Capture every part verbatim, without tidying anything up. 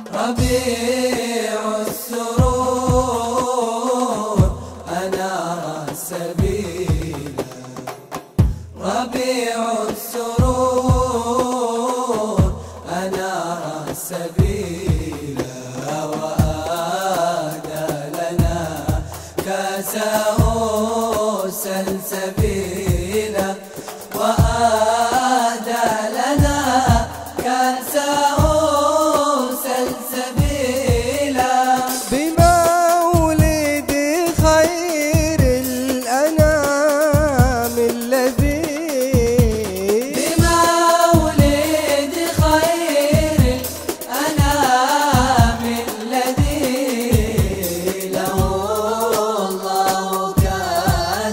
ربيع السرور أنار السبيل، ربيع السرور أنار السبيل، وأهدى لنا كاسه سلسبيلا، وأهدى لنا كاسه سلسبيلا. بمولد خير الأنام الذي بمولد خير الأنام الذي له الله كان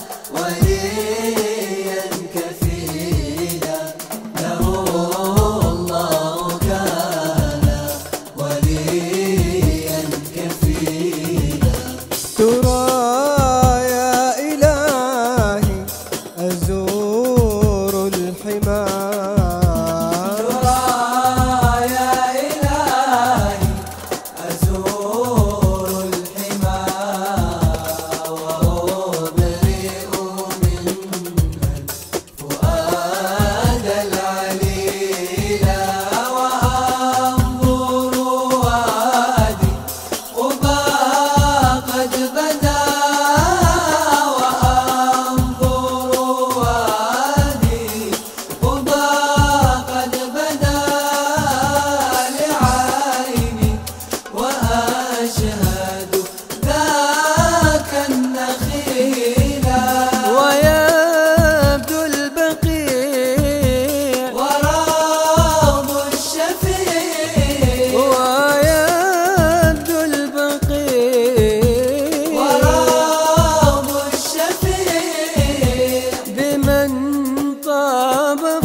وليا كفيلا، له الله كان وليا كفيلا. ترى يا إلهي أزور الحمى، ترى يا إلهي أزور الحمى، وأبرئ من فؤاد العليلا، وأنظر وادي قبى قد بدا، وأنظر وادي قبى قد بدا لعيني، وأشهد ذاك النخيلا، ويبدو البقيع وروض الشفيع، ويبدو البقيع وروض الشفيع. بمن طاب